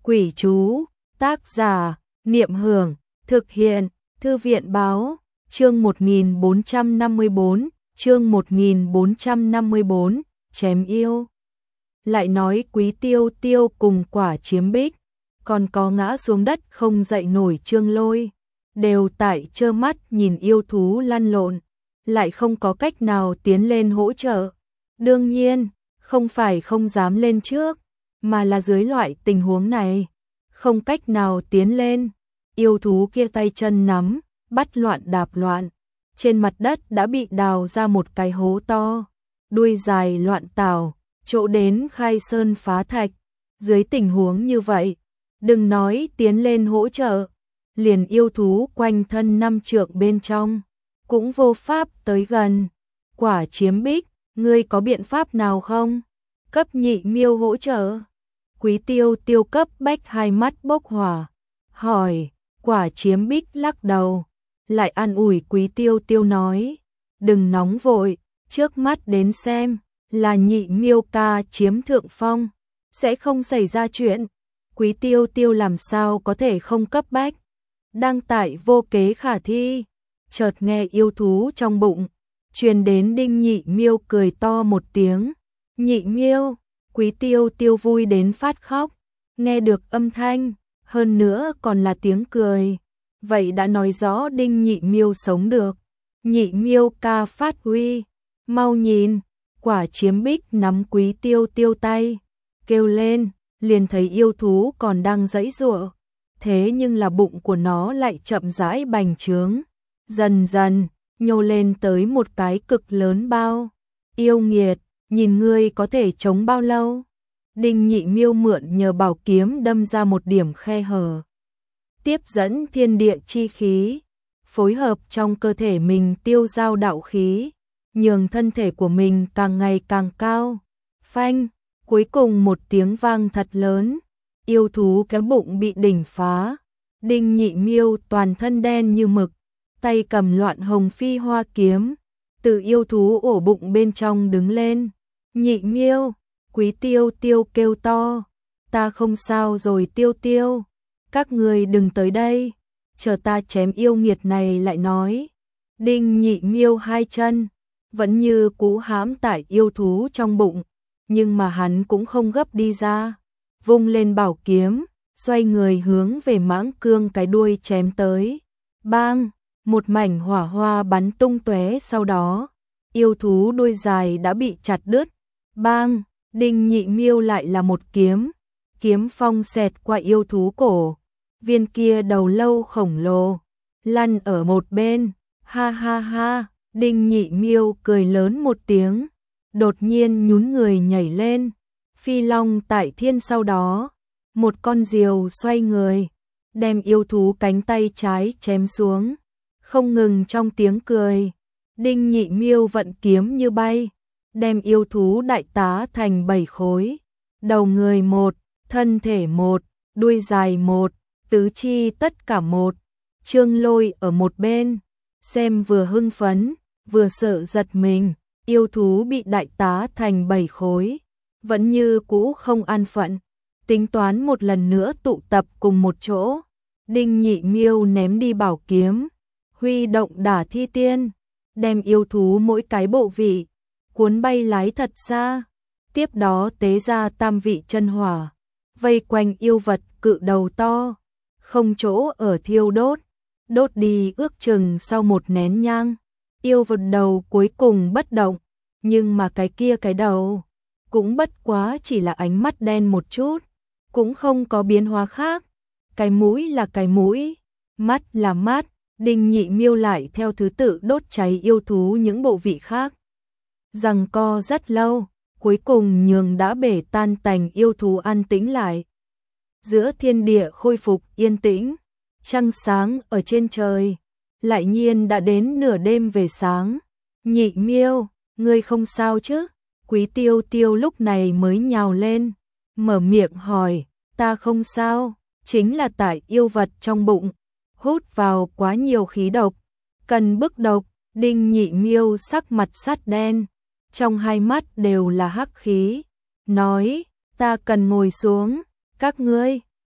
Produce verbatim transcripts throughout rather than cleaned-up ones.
Quỷ chú, tác giả, Niệm Hưởng, thực hiện, Thư viện báo, chương một nghìn bốn trăm năm mươi bốn, chương một nghìn bốn trăm năm mươi bốn, chém yêu. Lại nói Quý Tiêu Tiêu cùng Quả Chiếm Bích, còn có ngã xuống đất không dậy nổi Trương Lôi, đều tại trơ mắt nhìn yêu thú lăn lộn, lại không có cách nào tiến lên hỗ trợ. Đương nhiên, không phải không dám lên trước, mà là dưới loại tình huống này, không cách nào tiến lên. Yêu thú kia tay chân nắm, bắt loạn đạp loạn, trên mặt đất đã bị đào ra một cái hố to, đuôi dài loạn tảo, chỗ đến khai sơn phá thạch. Dưới tình huống như vậy, đừng nói tiến lên hỗ trợ, liền yêu thú quanh thân năm trượng bên trong, cũng vô pháp tới gần. Quả Chiếm Bích, ngươi có biện pháp nào không? Cấp Nhị Miêu hỗ trợ. Quý Tiêu Tiêu cấp bách hai mắt bốc hỏa, hỏi. Quả Chiếm Bích lắc đầu, lại an ủi Quý Tiêu Tiêu nói, đừng nóng vội, trước mắt đến xem, là Nhị Miêu ca chiếm thượng phong, sẽ không xảy ra chuyện. Quý Tiêu Tiêu làm sao có thể không cấp bách, đang tại vô kế khả thi. Chợt nghe yêu thú trong bụng truyền đến Đinh Nhị Miêu cười to một tiếng. Nhị Miêu, Quý Tiêu Tiêu vui đến phát khóc, nghe được âm thanh, hơn nữa còn là tiếng cười, vậy đã nói rõ Đinh Nhị Miêu sống được. Nhị Miêu ca phát huy, mau nhìn. Quả Chiếm Bích nắm Quý Tiêu Tiêu tay, kêu lên, liền thấy yêu thú còn đang giãy giụa, thế nhưng là bụng của nó lại chậm rãi bành trướng, dần dần nhô lên tới một cái cực lớn bao. Yêu nghiệt, nhìn ngươi có thể chống bao lâu? Đinh Nhị Miêu mượn nhờ bảo kiếm đâm ra một điểm khe hở, tiếp dẫn thiên địa chi khí, phối hợp trong cơ thể mình tiêu giao đạo khí, nhường thân thể của mình càng ngày càng cao. Phanh, cuối cùng một tiếng vang thật lớn, yêu thú cái bụng bị đỉnh phá. Đinh Nhị Miêu toàn thân đen như mực, tay cầm loạn hồng phi hoa kiếm, từ yêu thú ổ bụng bên trong đứng lên. Nhị Miêu, Quý Tiêu Tiêu kêu to, ta không sao rồi Tiêu Tiêu, các người đừng tới đây, chờ ta chém yêu nghiệt này lại nói. Đinh Nhị Miêu hai chân vẫn như cú hãm tại yêu thú trong bụng, nhưng mà hắn cũng không gấp đi ra, vung lên bảo kiếm, xoay người hướng về mãng cương cái đuôi chém tới. Bang, một mảnh hỏa hoa bắn tung tóe, sau đó yêu thú đuôi dài đã bị chặt đứt. Bang, Đinh Nhị Miêu lại là một kiếm, kiếm phong xẹt qua yêu thú cổ, viên kia đầu lâu khổng lồ lăn ở một bên. Ha ha ha, Đinh Nhị Miêu cười lớn một tiếng, đột nhiên nhún người nhảy lên, phi long tại thiên. Sau đó, một con diều xoay người, đem yêu thú cánh tay trái chém xuống. Không ngừng trong tiếng cười, Đinh Nhị Miêu vận kiếm như bay, đem yêu thú đại tá thành bảy khối, đầu người một, thân thể một, đuôi dài một, tứ chi tất cả một. Trương Lôi ở một bên, xem vừa hưng phấn, vừa sợ giật mình, yêu thú bị đại tá thành bảy khối, vẫn như cũ không an phận, tính toán một lần nữa tụ tập cùng một chỗ. Đinh Nhị Miêu ném đi bảo kiếm, huy động đả thi tiên, đem yêu thú mỗi cái bộ vị cuốn bay lái thật xa, tiếp đó tế ra tam vị chân hỏa, vây quanh yêu vật cự đầu to, không chỗ ở thiêu đốt, đốt đi ước chừng sau một nén nhang. Yêu vật đầu cuối cùng bất động, nhưng mà cái kia cái đầu cũng bất quá chỉ là ánh mắt đen một chút, cũng không có biến hóa khác. Cái mũi là cái mũi, mắt là mắt. Đinh Nhị Miêu lại theo thứ tự đốt cháy yêu thú những bộ vị khác, giằng co rất lâu, cuối cùng nhường đã bể tan tành yêu thú an tĩnh lại. Giữa thiên địa khôi phục yên tĩnh, trăng sáng ở trên trời, lại nhiên đã đến nửa đêm về sáng. Nhị Miêu, ngươi không sao chứ? Quý Tiêu Tiêu lúc này mới nhào lên, mở miệng hỏi. Ta không sao, chính là tại yêu vật trong bụng hút vào quá nhiều khí độc, cần bức độc. Đinh Nhị Miêu sắc mặt sắt đen, trong hai mắt đều là hắc khí, nói, ta cần ngồi xuống, các ngươi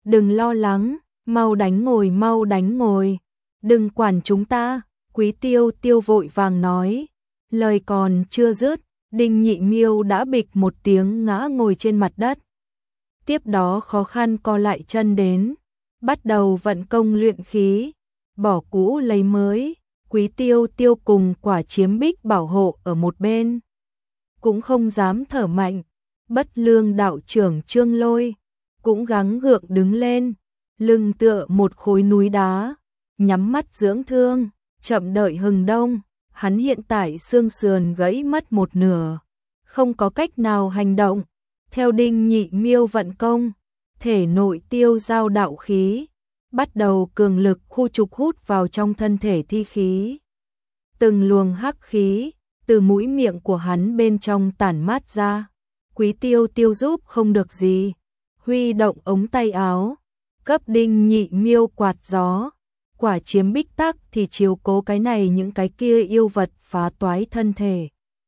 đừng lo lắng, mau đánh ngồi mau đánh ngồi, đừng quản chúng ta, Quý Tiêu Tiêu vội vàng nói. Lời còn chưa dứt, Đinh Nhị Miêu đã bịch một tiếng ngã ngồi trên mặt đất. Tiếp đó khó khăn co lại chân đến, bắt đầu vận công luyện khí, bỏ cũ lấy mới. Quý Tiêu Tiêu cùng Quả Chiếm Bích bảo hộ ở một bên, cũng không dám thở mạnh. Bất Lương đạo trưởng Trương Lôi cũng gắng gượng đứng lên, lưng tựa một khối núi đá, nhắm mắt dưỡng thương, chậm đợi hừng đông. Hắn hiện tại xương sườn gãy mất một nửa, không có cách nào hành động. Theo Đinh Nhị Miêu vận công, thể nội tiêu giao đạo khí bắt đầu cường lực khu trục hút vào trong thân thể thi khí. Từng luồng hắc khí từ mũi miệng của hắn bên trong tản mát ra. Quý Tiêu Tiêu giúp không được gì, huy động ống tay áo, cấp Đinh Nhị Miêu quạt gió. Quả Chiếm Bích tắc thì chiếu cố cái này những cái kia yêu vật phá toái thân thể,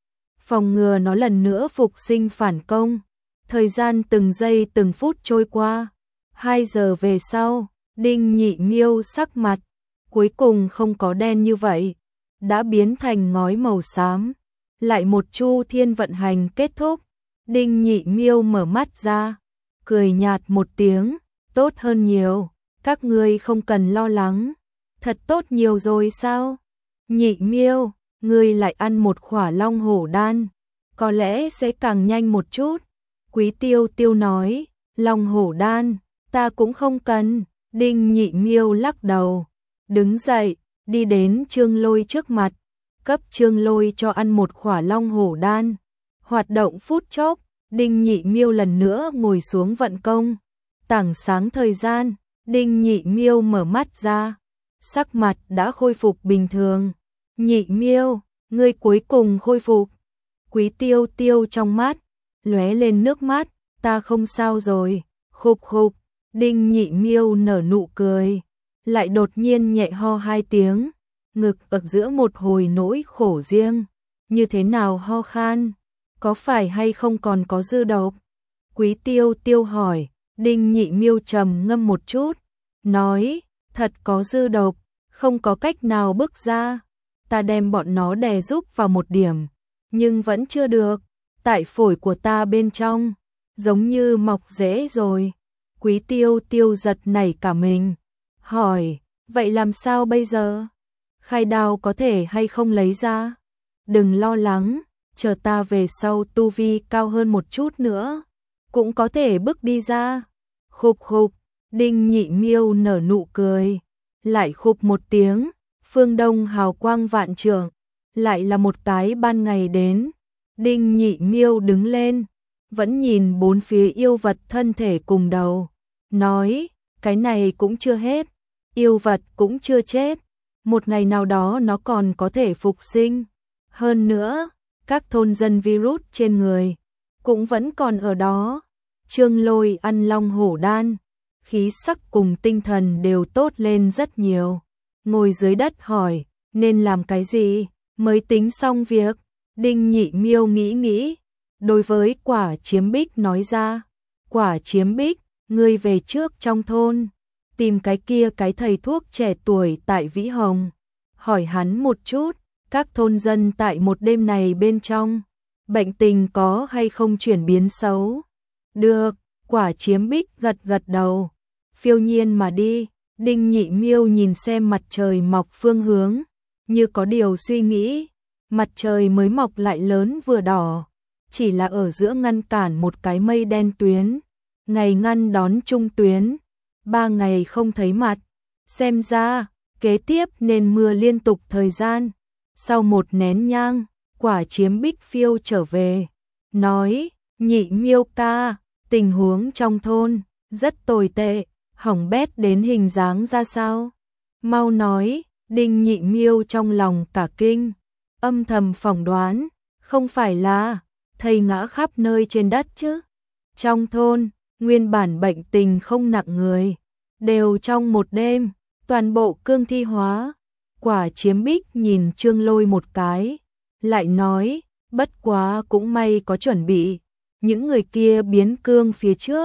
phòng ngừa nó lần nữa phục sinh phản công. Thời gian từng giây từng phút trôi qua, hai giờ về sau, Đinh Nhị Miêu sắc mặt cuối cùng không có đen như vậy, đã biến thành ngói màu xám. Lại một chu thiên vận hành kết thúc, Đinh Nhị Miêu mở mắt ra, cười nhạt một tiếng, tốt hơn nhiều, các ngươi không cần lo lắng. Thật tốt nhiều rồi sao? Nhị Miêu, ngươi lại ăn một khỏa long hổ đan, có lẽ sẽ càng nhanh một chút. Quý Tiêu Tiêu nói, long hổ đan, ta cũng không cần. Đinh Nhị Miêu lắc đầu, đứng dậy, đi đến Trương Lôi trước mặt, cấp Trương Lôi cho ăn một khỏa long hổ đan. Hoạt động phút chốc, Đinh Nhị Miêu lần nữa ngồi xuống vận công. Tảng sáng thời gian, Đinh Nhị Miêu mở mắt ra, sắc mặt đã khôi phục bình thường. Nhị Miêu, ngươi cuối cùng khôi phục. Quý Tiêu Tiêu trong mắt lóe lên nước mắt, ta không sao rồi. Khục khục. Đinh Nhị Miêu nở nụ cười, lại đột nhiên nhẹ ho hai tiếng, ngực ở giữa một hồi nỗi khổ riêng. Như thế nào ho khan? Có phải hay không còn có dư độc? Quý Tiêu Tiêu hỏi. Đinh Nhị Miêu trầm ngâm một chút, nói, thật có dư độc, không có cách nào bức ra. Ta đem bọn nó đè giúp vào một điểm, nhưng vẫn chưa được. Tại phổi của ta bên trong, giống như mọc rễ rồi. Quý Tiêu Tiêu giật nảy cả mình, hỏi, vậy làm sao bây giờ? Khai đao có thể hay không lấy ra? Đừng lo lắng, chờ ta về sau tu vi cao hơn một chút nữa, cũng có thể bức đi ra. Khục khục. Đinh Nhị Miêu nở nụ cười, lại khục một tiếng. Phương Đông hào quang vạn trượng, lại là một cái ban ngày đến. Đinh Nhị Miêu đứng lên, vẫn nhìn bốn phía yêu vật thân thể cùng đầu, nói, cái này cũng chưa hết, yêu vật cũng chưa chết, một ngày nào đó nó còn có thể phục sinh. Hơn nữa, các thôn dân virus trên người cũng vẫn còn ở đó. Trương Lôi ăn long hổ đan, khí sắc cùng tinh thần đều tốt lên rất nhiều. Ngồi dưới đất hỏi, nên làm cái gì mới tính xong việc? Đinh Nhị Miêu nghĩ nghĩ, đối với Quả Chiếm Bích nói ra, Quả Chiếm Bích, ngươi về trước trong thôn, tìm cái kia cái thầy thuốc trẻ tuổi tại Vĩ Hồng, hỏi hắn một chút, các thôn dân tại một đêm này bên trong, bệnh tình có hay không chuyển biến xấu. Được. Quả Chiếm Bích gật gật đầu, phiêu nhiên mà đi. Đinh Nhị Miêu nhìn xem mặt trời mọc phương hướng, như có điều suy nghĩ. Mặt trời mới mọc lại lớn vừa đỏ, chỉ là ở giữa ngăn cản một cái mây đen tuyến, ngày ngăn đón trung tuyến, ba ngày không thấy mặt. Xem ra, kế tiếp nên mưa liên tục thời gian. Sau một nén nhang, Quả Chiếm Bích phiêu trở về, nói, Nhị Miêu ca, tình huống trong thôn rất tồi tệ, hỏng bét đến hình dáng ra sao? Mau nói. Đinh Nhị Miêu trong lòng cả kinh, âm thầm phỏng đoán, không phải là thầy ngã khắp nơi trên đất chứ? Trong thôn, nguyên bản bệnh tình không nặng người, đều trong một đêm, toàn bộ cương thi hóa. Quả Chiếm Bích nhìn Trương Lôi một cái, lại nói, bất quá cũng may có chuẩn bị, những người kia biến cương phía trước,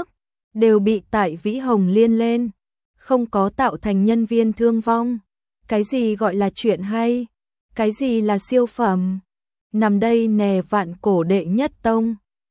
đều bị tại Vĩ Hồng Liên lên, không có tạo thành nhân viên thương vong. Cái gì gọi là chuyện hay? Cái gì là siêu phẩm? Nằm đây nè vạn cổ đệ nhất tông.